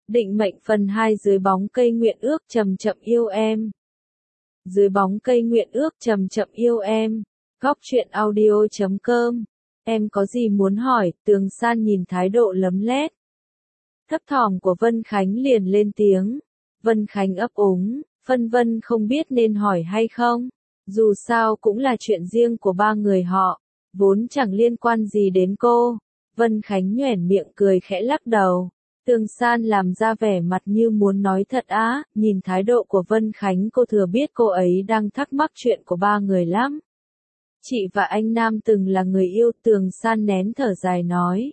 Định mệnh phần 2 dưới bóng cây nguyện ước chậm chậm yêu em. Dưới bóng cây nguyện ước chậm chậm yêu em. Góc truyện audio.com. Em có gì muốn hỏi? Tường San nhìn thái độ lấm lét thấp thỏm của Vân Khánh liền lên tiếng. Vân Khánh ấp úng, phân vân không biết nên hỏi hay không. Dù sao cũng là chuyện riêng của ba người họ, vốn chẳng liên quan gì đến cô. Vân Khánh nhoẻn miệng cười khẽ lắc đầu. Tường San làm ra vẻ mặt như muốn nói thật á, nhìn thái độ của Vân Khánh cô thừa biết cô ấy đang thắc mắc chuyện của ba người lắm. Chị và anh Nam từng là người yêu. Tường San nén thở dài nói.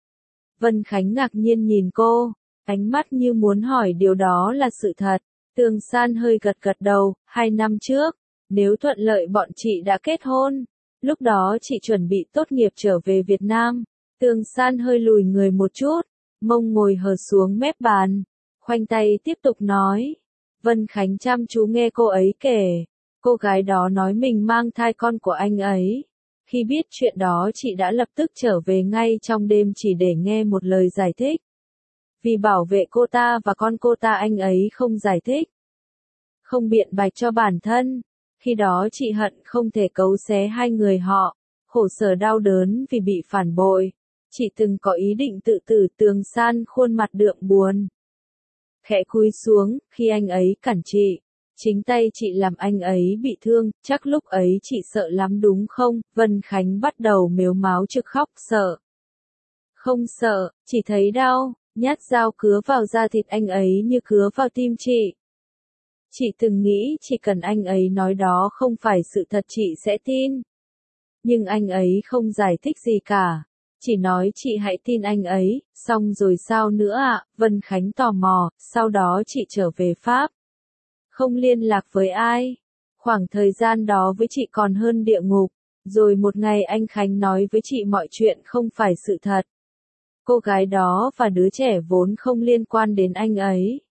Vân Khánh ngạc nhiên nhìn cô, ánh mắt như muốn hỏi điều đó là sự thật. Tường San hơi gật gật đầu. 2 năm trước, nếu thuận lợi bọn chị đã kết hôn. Lúc đó chị chuẩn bị tốt nghiệp trở về Việt Nam. Tường San hơi lùi người một chút, mông ngồi hờ xuống mép bàn, khoanh tay tiếp tục nói. Vân Khánh chăm chú nghe cô ấy kể. Cô gái đó nói mình mang thai con của anh ấy. Khi biết chuyện đó chị đã lập tức trở về ngay trong đêm chỉ để nghe một lời giải thích. Vì bảo vệ cô ta và con cô ta anh ấy không giải thích, không biện bạch cho bản thân. Khi đó chị hận không thể cấu xé hai người họ, khổ sở đau đớn vì bị phản bội. Chị từng có ý định tự tử. Tường San khuôn mặt đượm buồn, khẽ cúi xuống. Khi anh ấy cản chị, chính tay chị làm anh ấy bị thương, chắc lúc ấy chị sợ lắm đúng không? Vân Khánh bắt đầu mếu máo trực khóc. Sợ? Không sợ, chỉ thấy đau. Nhát dao cứa vào da thịt anh ấy như cứa vào tim chị. Chị từng nghĩ chỉ cần anh ấy nói đó không phải sự thật chị sẽ tin. Nhưng anh ấy không giải thích gì cả. Chỉ nói chị hãy tin anh ấy. Xong rồi sao nữa ạ? Vân Khánh tò mò. Sau đó chị trở về Pháp, không liên lạc với ai. Khoảng thời gian đó với chị còn hơn địa ngục. Rồi một ngày anh Khánh nói với chị mọi chuyện không phải sự thật. Cô gái đó và đứa trẻ vốn không liên quan đến anh ấy.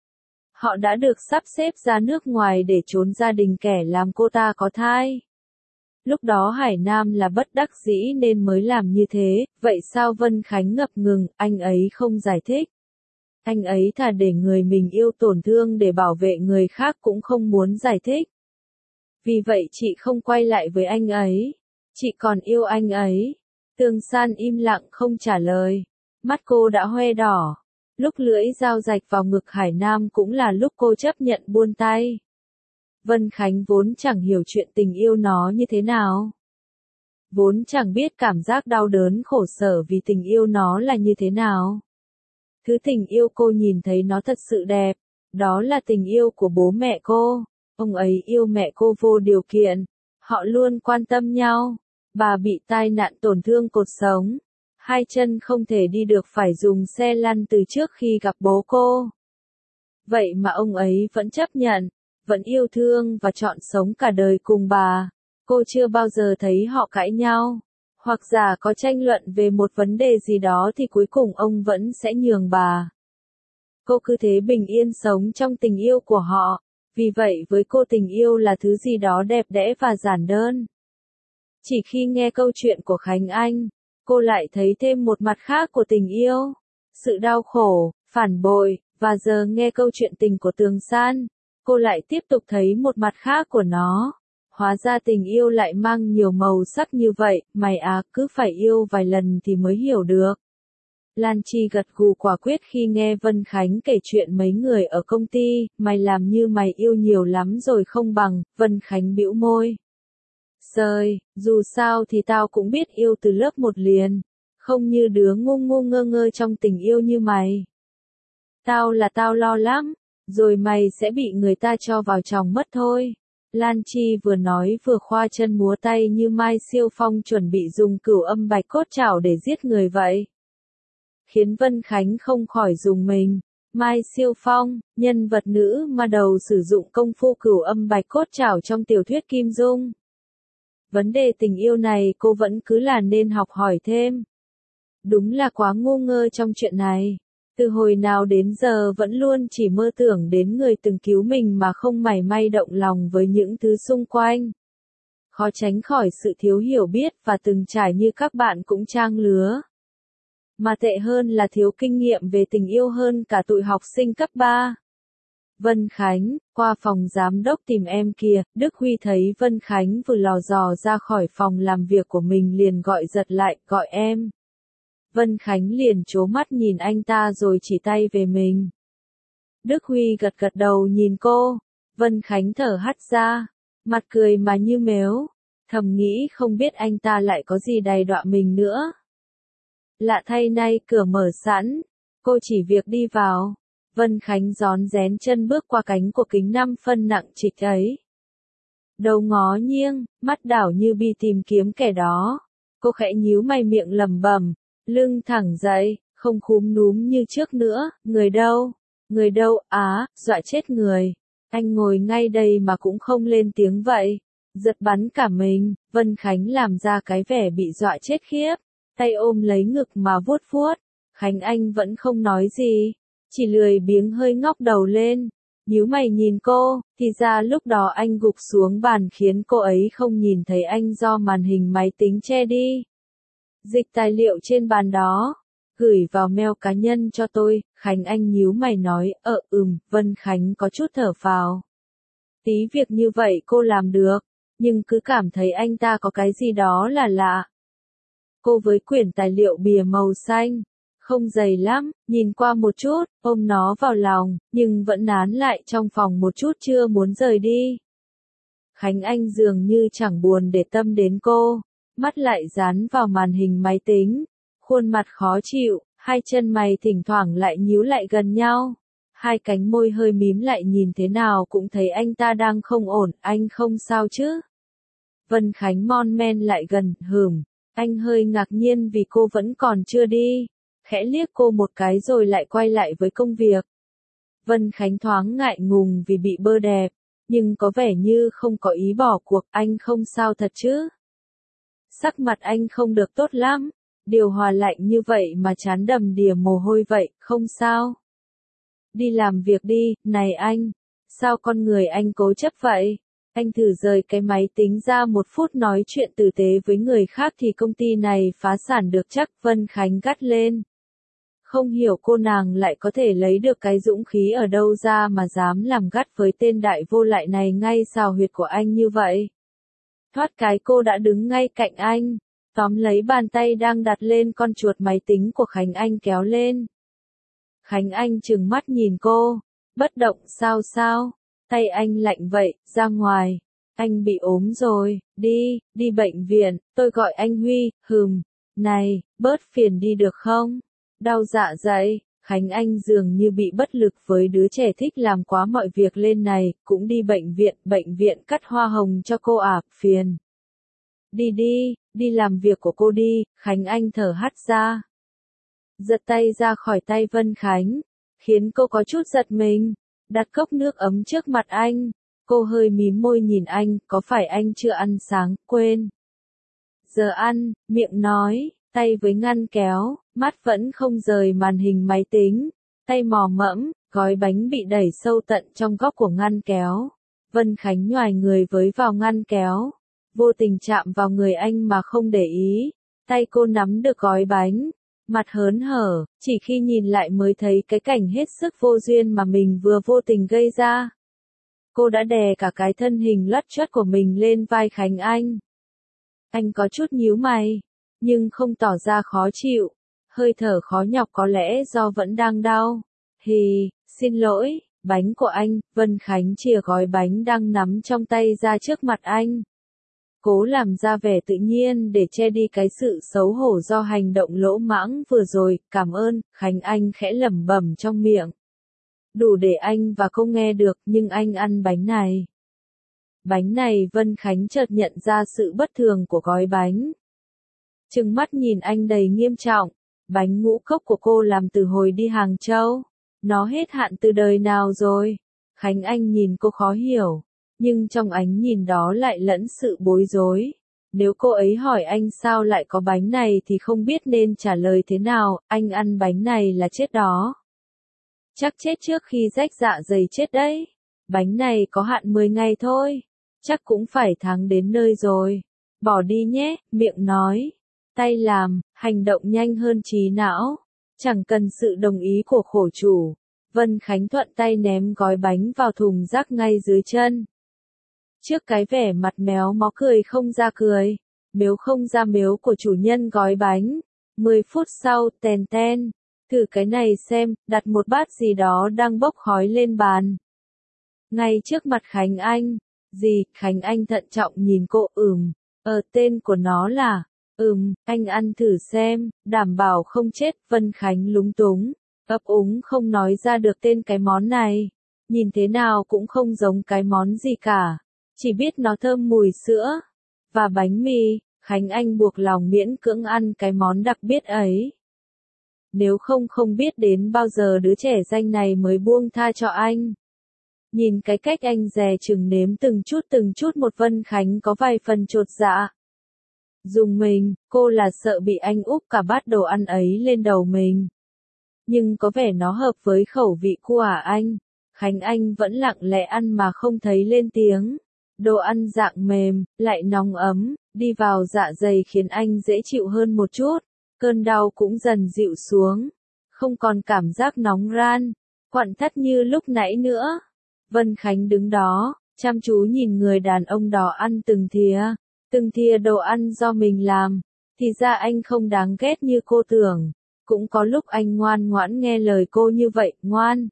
Họ đã được sắp xếp ra nước ngoài để trốn gia đình kẻ làm cô ta có thai. Lúc đó Hải Nam là bất đắc dĩ nên mới làm như thế. Vậy sao? Vân Khánh ngập ngừng. Anh ấy không giải thích. Anh ấy thà để người mình yêu tổn thương để bảo vệ người khác cũng không muốn giải thích. Vì vậy chị không quay lại với anh ấy. Chị còn yêu anh ấy. Tường San im lặng không trả lời. Mắt cô đã hoe đỏ. Lúc lưỡi dao rạch vào ngực Hải Nam cũng là lúc cô chấp nhận buông tay. Vân Khánh vốn chẳng hiểu chuyện tình yêu nó như thế nào. Vốn chẳng biết cảm giác đau đớn khổ sở vì tình yêu nó là như thế nào. Thứ tình yêu cô nhìn thấy nó thật sự đẹp. Đó là tình yêu của bố mẹ cô. Ông ấy yêu mẹ cô vô điều kiện. Họ luôn quan tâm nhau. Bà bị tai nạn tổn thương cột sống. 2 chân không thể đi được phải dùng xe lăn từ trước khi gặp bố cô. Vậy mà ông ấy vẫn chấp nhận, vẫn yêu thương và chọn sống cả đời cùng bà. Cô chưa bao giờ thấy họ cãi nhau, hoặc giả có tranh luận về một vấn đề gì đó thì cuối cùng ông vẫn sẽ nhường bà. Cô cứ thế bình yên sống trong tình yêu của họ. Vì vậy với cô tình yêu là thứ gì đó đẹp đẽ và giản đơn. Chỉ khi nghe câu chuyện của Khánh Anh, cô lại thấy thêm một mặt khác của tình yêu. Sự đau khổ, phản bội, và giờ nghe câu chuyện tình của Tường San, cô lại tiếp tục thấy một mặt khác của nó. Hóa ra tình yêu lại mang nhiều màu sắc như vậy. Mày à, cứ phải yêu vài lần thì mới hiểu được. Lan Chi gật gù quả quyết khi nghe Vân Khánh kể chuyện mấy người ở công ty. Mày làm như mày yêu nhiều lắm rồi không bằng. Vân Khánh bĩu môi. Sơi, dù sao thì tao cũng biết yêu từ lớp 1 liền. Không như đứa ngu ngu ngơ ngơ trong tình yêu như mày. Tao lo lắm. Rồi mày sẽ bị người ta cho vào chòng mất thôi. Lan Chi vừa nói vừa khoa chân múa tay như Mai Siêu Phong chuẩn bị dùng cửu âm bạch cốt trảo để giết người vậy. Khiến Vân Khánh không khỏi rùng mình. Mai Siêu Phong, nhân vật nữ mà đầu sử dụng công phu cửu âm bạch cốt trảo trong tiểu thuyết Kim Dung. Vấn đề tình yêu này cô vẫn cứ là nên học hỏi thêm. Đúng là quá ngu ngơ trong chuyện này. Từ hồi nào đến giờ vẫn luôn chỉ mơ tưởng đến người từng cứu mình mà không mảy may động lòng với những thứ xung quanh. Khó tránh khỏi sự thiếu hiểu biết và từng trải như các bạn cũng trang lứa. mà tệ hơn là thiếu kinh nghiệm về tình yêu hơn cả tụi học sinh cấp 3. Vân Khánh, qua phòng giám đốc tìm em kìa, Đức Huy thấy Vân Khánh vừa lò dò ra khỏi phòng làm việc của mình liền gọi giật lại, gọi em. Vân Khánh liền trố mắt nhìn anh ta rồi chỉ tay về mình. Đức Huy gật gật đầu nhìn cô, Vân Khánh thở hắt ra, mặt cười mà như mếu, thầm nghĩ không biết anh ta lại có gì đày đọa mình nữa. Lạ thay nay cửa mở sẵn, cô chỉ việc đi vào. Vân Khánh rón rén chân bước qua cánh của kính 5 phân nặng trịch ấy. Đầu ngó nghiêng, mắt đảo như bi tìm kiếm kẻ đó. Cô khẽ nhíu mày miệng lẩm bẩm, lưng thẳng dậy, không khúm núm như trước nữa, người đâu? Người đâu? Á, dọa chết người. Anh ngồi ngay đây mà cũng không lên tiếng vậy. Giật bắn cả mình, Vân Khánh làm ra cái vẻ bị dọa chết khiếp. Tay ôm lấy ngực mà vuốt vuốt. Khánh Anh vẫn không nói gì. Chỉ lười biếng hơi ngóc đầu lên, nhíu mày nhìn cô, thì ra lúc đó anh gục xuống bàn khiến cô ấy không nhìn thấy anh do màn hình máy tính che đi. Dịch tài liệu trên bàn đó, gửi vào mail cá nhân cho tôi, Khánh Anh nhíu mày nói, Vân Khánh có chút thở phào. Tí việc như vậy cô làm được, nhưng cứ cảm thấy anh ta có cái gì đó là lạ. Cô với quyển tài liệu bìa màu xanh. Không dày lắm, nhìn qua một chút, ôm nó vào lòng, nhưng vẫn nán lại trong phòng một chút chưa muốn rời đi. Khánh Anh dường như chẳng buồn để tâm đến cô, mắt lại dán vào màn hình máy tính, khuôn mặt khó chịu, hai chân mày thỉnh thoảng lại nhíu lại gần nhau, hai cánh môi hơi mím lại nhìn thế nào cũng thấy anh ta đang không ổn, anh không sao chứ? Vân Khánh mon men lại gần, anh hơi ngạc nhiên vì cô vẫn còn chưa đi. Khẽ liếc cô một cái rồi lại quay lại với công việc. Vân Khánh thoáng ngại ngùng vì bị bơ đẹp, nhưng có vẻ như không có ý bỏ cuộc, anh không sao thật chứ? Sắc mặt anh không được tốt lắm, điều hòa lạnh như vậy mà trán đầm đìa mồ hôi vậy, không sao. Đi làm việc đi, này anh, sao con người anh cố chấp vậy? Anh thử rời cái máy tính ra một phút nói chuyện tử tế với người khác thì công ty này phá sản được chắc, Vân Khánh gắt lên. Không hiểu cô nàng lại có thể lấy được cái dũng khí ở đâu ra mà dám làm gắt với tên đại vô lại này ngay xào huyệt của anh như vậy. Thoát cái cô đã đứng ngay cạnh anh, tóm lấy bàn tay đang đặt lên con chuột máy tính của Khánh Anh kéo lên. Khánh Anh trừng mắt nhìn cô, bất động sao, tay anh lạnh vậy, ra ngoài, anh bị ốm rồi, đi bệnh viện, tôi gọi anh Huy, này, bớt phiền đi được không? Đau dạ dày, Khánh Anh dường như bị bất lực với đứa trẻ thích làm quá mọi việc lên này, cũng đi bệnh viện cắt hoa hồng cho cô phiền. Đi làm việc của cô đi, Khánh Anh thở hắt ra. Giật tay ra khỏi tay Vân Khánh, khiến cô có chút giật mình, đặt cốc nước ấm trước mặt anh, cô hơi mím môi nhìn anh, có phải anh chưa ăn sáng, quên. Giờ ăn, miệng nói. Tay với ngăn kéo, mắt vẫn không rời màn hình máy tính, tay mò mẫm, gói bánh bị đẩy sâu tận trong góc của ngăn kéo. Vân Khánh nhoài người với vào ngăn kéo, vô tình chạm vào người anh mà không để ý, tay cô nắm được gói bánh, mặt hớn hở, chỉ khi nhìn lại mới thấy cái cảnh hết sức vô duyên mà mình vừa vô tình gây ra. Cô đã đè cả cái thân hình lất chất của mình lên vai Khánh Anh. Anh có chút nhíu mày, nhưng không tỏ ra khó chịu, hơi thở khó nhọc có lẽ do vẫn đang đau. Xin lỗi, bánh của anh, Vân Khánh chìa gói bánh đang nắm trong tay ra trước mặt anh. Cố làm ra vẻ tự nhiên để che đi cái sự xấu hổ do hành động lỗ mãng vừa rồi, cảm ơn, Khánh Anh khẽ lẩm bẩm trong miệng. Đủ để anh và cô nghe được, nhưng anh ăn bánh này. Bánh này Vân Khánh chợt nhận ra sự bất thường của gói bánh. Trừng mắt nhìn anh đầy nghiêm trọng, bánh ngũ cốc của cô làm từ hồi đi Hàng Châu. Nó hết hạn từ đời nào rồi? Khánh Anh nhìn cô khó hiểu, nhưng trong ánh nhìn đó lại lẫn sự bối rối. Nếu cô ấy hỏi anh sao lại có bánh này thì không biết nên trả lời thế nào, anh ăn bánh này là chết đó. Chắc chết trước khi rách dạ dày chết đấy. Bánh này có hạn 10 ngày thôi. Chắc cũng phải tháng đến nơi rồi. Bỏ đi nhé, miệng nói. tay làm, hành động nhanh hơn trí não. Chẳng cần sự đồng ý của khổ chủ. Vân Khánh thuận tay ném gói bánh vào thùng rác ngay dưới chân. Trước cái vẻ mặt méo mó cười không ra cười, mếu không ra mếu của chủ nhân gói bánh. 10 phút sau, tèn ten. Thử cái này xem, đặt một bát gì đó đang bốc khói lên bàn. Ngay trước mặt Khánh Anh. Gì, Khánh Anh thận trọng nhìn cô, tên của nó là, anh ăn thử xem, đảm bảo không chết. Vân Khánh lúng túng, ấp úng không nói ra được tên cái món này. Nhìn thế nào cũng không giống cái món gì cả, chỉ biết nó thơm mùi sữa và bánh mì. Khánh Anh buộc lòng miễn cưỡng ăn cái món đặc biệt ấy. Nếu không biết đến bao giờ đứa trẻ danh này mới buông tha cho anh. Nhìn cái cách anh dè chừng nếm từng chút một, Vân Khánh có vài phần chột dạ. Dùng mình, cô là sợ bị anh úp cả bát đồ ăn ấy lên đầu mình. Nhưng có vẻ nó hợp với khẩu vị của anh. Khánh Anh vẫn lặng lẽ ăn mà không thấy lên tiếng. Đồ ăn dạng mềm, lại nóng ấm, đi vào dạ dày khiến anh dễ chịu hơn một chút. Cơn đau cũng dần dịu xuống. Không còn cảm giác nóng ran, quặn thắt như lúc nãy nữa. Vân Khánh đứng đó, chăm chú nhìn người đàn ông đó ăn từng thìa đồ ăn do mình làm. Thì ra anh không đáng ghét như cô tưởng. Cũng có lúc anh ngoan ngoãn nghe lời cô như vậy, ngoan.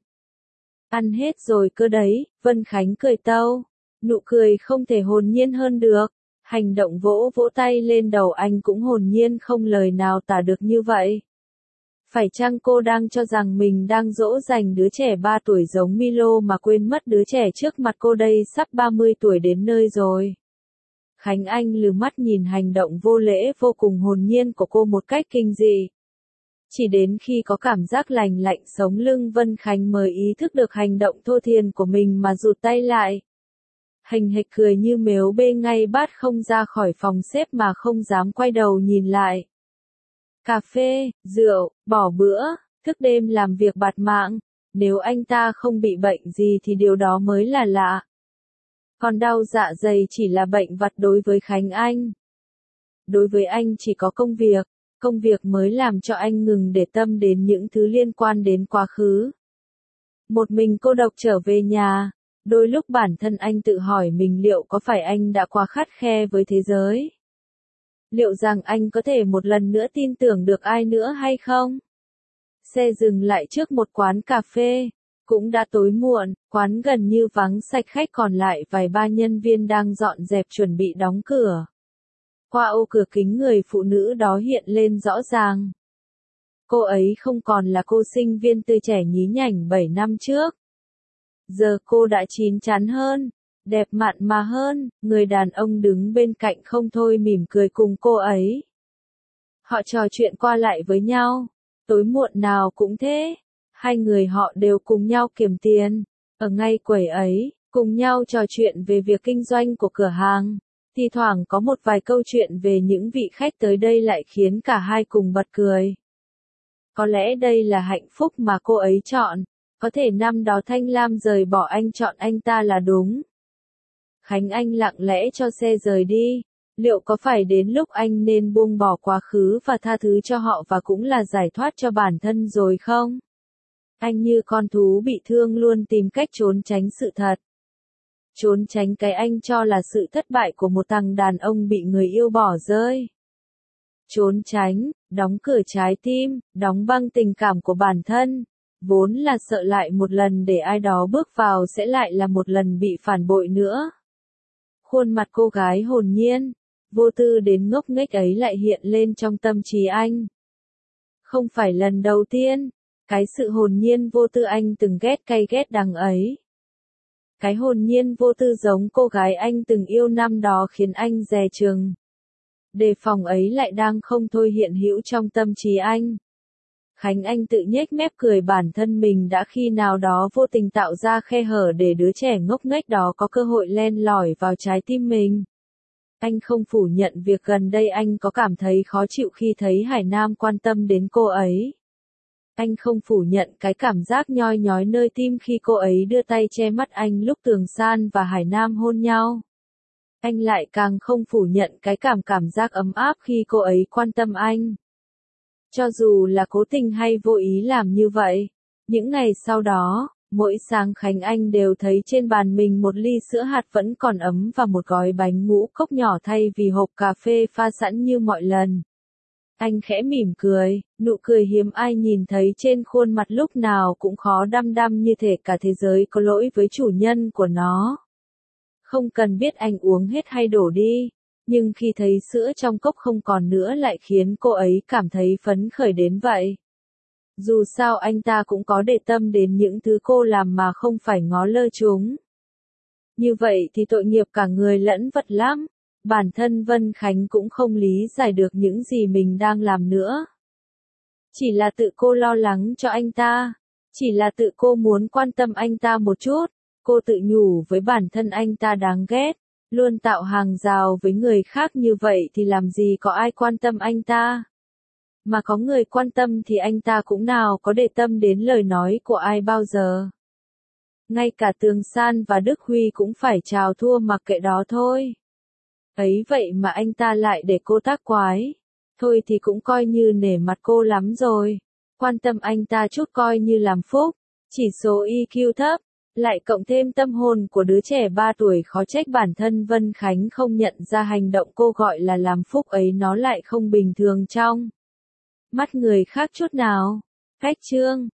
Ăn hết rồi cơ đấy, Vân Khánh cười tâu. Nụ cười không thể hồn nhiên hơn được. Hành động vỗ tay lên đầu anh cũng hồn nhiên không lời nào tả được như vậy. Phải chăng cô đang cho rằng mình đang dỗ dành đứa trẻ 3 tuổi giống Milo mà quên mất đứa trẻ trước mặt cô đây sắp 30 tuổi đến nơi rồi. Khánh Anh lừ mắt nhìn hành động vô lễ vô cùng hồn nhiên của cô một cách kinh dị. Chỉ đến khi có cảm giác lành lạnh sống lưng, Vân Khánh mới ý thức được hành động thô thiển của mình mà rụt tay lại. Hình hệt cười như mếu bê ngay bát không ra khỏi phòng xếp mà không dám quay đầu nhìn lại. Cà phê, rượu, bỏ bữa, thức đêm làm việc bạt mạng. Nếu anh ta không bị bệnh gì thì điều đó mới là lạ. Còn đau dạ dày chỉ là bệnh vặt đối với Khánh Anh. Đối với anh chỉ có công việc mới làm cho anh ngừng để tâm đến những thứ liên quan đến quá khứ. Một mình cô độc trở về nhà, đôi lúc bản thân anh tự hỏi mình liệu có phải anh đã quá khắt khe với thế giới? Liệu rằng anh có thể một lần nữa tin tưởng được ai nữa hay không? Xe dừng lại trước một quán cà phê. Cũng đã tối muộn, quán gần như vắng sạch khách, còn lại vài ba nhân viên đang dọn dẹp chuẩn bị đóng cửa. Qua ô cửa kính người phụ nữ đó hiện lên rõ ràng. Cô ấy không còn là cô sinh viên tươi trẻ nhí nhảnh 7 năm trước. Giờ cô đã chín chắn hơn, đẹp mặn mà hơn. Người đàn ông đứng bên cạnh không thôi mỉm cười cùng cô ấy. Họ trò chuyện qua lại với nhau. Tối muộn nào cũng thế. Hai người họ đều cùng nhau kiếm tiền. Ở ngay quầy ấy, cùng nhau trò chuyện về việc kinh doanh của cửa hàng. Thi thoảng có một vài câu chuyện về những vị khách tới đây lại khiến cả hai cùng bật cười. Có lẽ đây là hạnh phúc mà cô ấy chọn. Có thể năm đó Thanh Lam rời bỏ anh, chọn anh ta là đúng. Khánh Anh lặng lẽ cho xe rời đi. Liệu có phải đến lúc anh nên buông bỏ quá khứ và tha thứ cho họ, và cũng là giải thoát cho bản thân rồi không? Anh như con thú bị thương luôn tìm cách trốn tránh sự thật. Trốn tránh cái anh cho là sự thất bại của một thằng đàn ông bị người yêu bỏ rơi. Trốn tránh, đóng cửa trái tim, đóng băng tình cảm của bản thân. Vốn là sợ lại một lần để ai đó bước vào sẽ lại là một lần bị phản bội nữa. Khuôn mặt cô gái hồn nhiên, vô tư đến ngốc nghếch ấy lại hiện lên trong tâm trí anh. Không phải lần đầu tiên, cái sự hồn nhiên vô tư anh từng ghét cay ghét đắng ấy. Cái hồn nhiên vô tư giống cô gái anh từng yêu năm đó khiến anh dè chừng. Đề phòng ấy lại đang không thôi hiện hữu trong tâm trí anh. Khánh Anh tự nhếch mép cười bản thân mình đã khi nào đó vô tình tạo ra khe hở để đứa trẻ ngốc nghếch đó có cơ hội len lỏi vào trái tim mình. Anh không phủ nhận việc gần đây anh có cảm thấy khó chịu khi thấy Hải Nam quan tâm đến cô ấy. Anh không phủ nhận cái cảm giác nhoi nhói nơi tim khi cô ấy đưa tay che mắt anh lúc Tường San và Hải Nam hôn nhau. Anh lại càng không phủ nhận cái cảm giác ấm áp khi cô ấy quan tâm anh. Cho dù là cố tình hay vô ý làm như vậy. Những ngày sau đó, mỗi sáng Khánh Anh đều thấy trên bàn mình một ly sữa hạt vẫn còn ấm và một gói bánh ngũ cốc nhỏ thay vì hộp cà phê pha sẵn như mọi lần. Anh khẽ mỉm cười, nụ cười hiếm ai nhìn thấy trên khuôn mặt lúc nào cũng khó đăm đăm như thể cả thế giới có lỗi với chủ nhân của nó. Không cần biết anh uống hết hay đổ đi, nhưng khi thấy sữa trong cốc không còn nữa lại khiến cô ấy cảm thấy phấn khởi đến vậy. Dù sao anh ta cũng có để tâm đến những thứ cô làm mà không phải ngó lơ chúng. Như vậy thì tội nghiệp cả người lẫn vật lắm. Bản thân Vân Khánh cũng không lý giải được những gì mình đang làm nữa. Chỉ là tự cô lo lắng cho anh ta. Chỉ là tự cô muốn quan tâm anh ta một chút. Cô tự nhủ với bản thân anh ta đáng ghét. Luôn tạo hàng rào với người khác như vậy thì làm gì có ai quan tâm anh ta. Mà có người quan tâm thì anh ta cũng nào có để tâm đến lời nói của ai bao giờ. Ngay cả Tường San và Đức Huy cũng phải chào thua mặc kệ đó thôi. Ấy vậy mà anh ta lại để cô tác quái. Thôi thì cũng coi như nể mặt cô lắm rồi. Quan tâm anh ta chút coi như làm phúc. Chỉ số EQ thấp, lại cộng thêm tâm hồn của đứa trẻ 3 tuổi, khó trách bản thân Vân Khánh không nhận ra hành động cô gọi là làm phúc ấy nó lại không bình thường trong mắt người khác chút nào. Cách chương